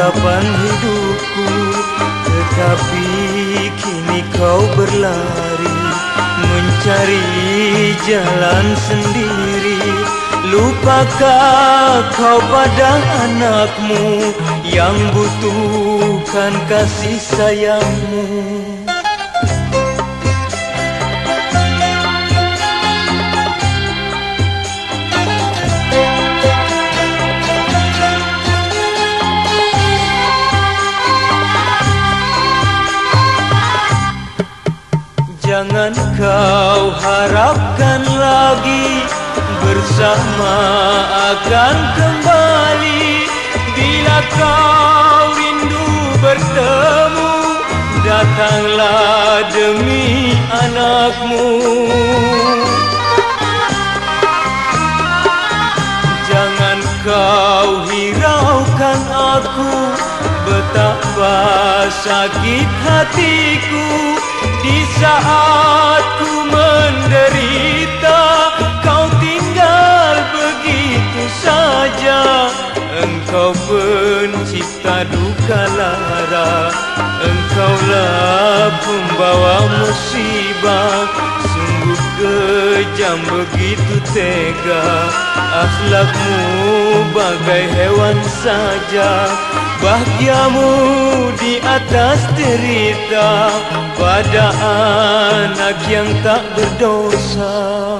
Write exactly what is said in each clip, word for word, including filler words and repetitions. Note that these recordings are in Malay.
harapan hidupku, tetapi kini kau berlari mencari jalan sendiri. Lupakah kau pada anakmu yang butuhkan kasih sayangmu? Jangan kau harapkan lagi bersama akan kembali. Bila kau rindu bertemu, datanglah demi anakmu. Jangan kau hiraukan aku, betapa sakit hatiku di saat ku menderita. Kau tinggal begitu saja. Engkau pencipta duka lara, engkaulah pembawa musibah. Sungguh kejam, begitu tega, akhlakmu bagai hewan saja. Bahagiamu di atas derita pada anak yang tak berdosa.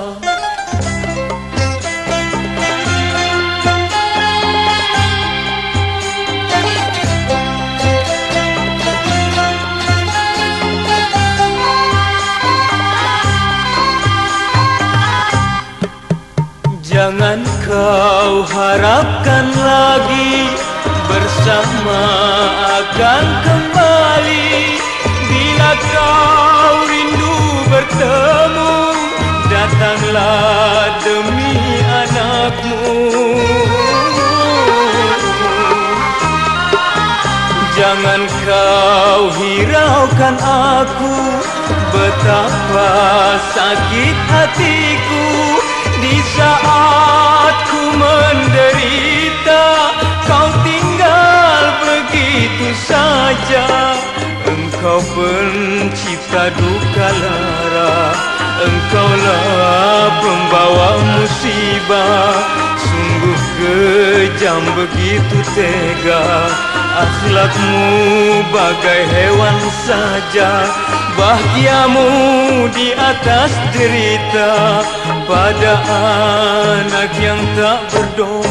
Jangan kau harapkan lagi bersama akan kembali. Bila kau rindu bertemu, datanglah demi anakmu. Jangan kau hiraukan aku, betapa sakit hatiku di saat ku menderita. Kau tinggal begitu saja. Engkau pencipta duka lara, engkaulah pembawa musibah. Sungguh kejam, begitu tega, akhlakmu bagai hewan saja. Bahagiamu di atas derita pada anak yang tak berdosa.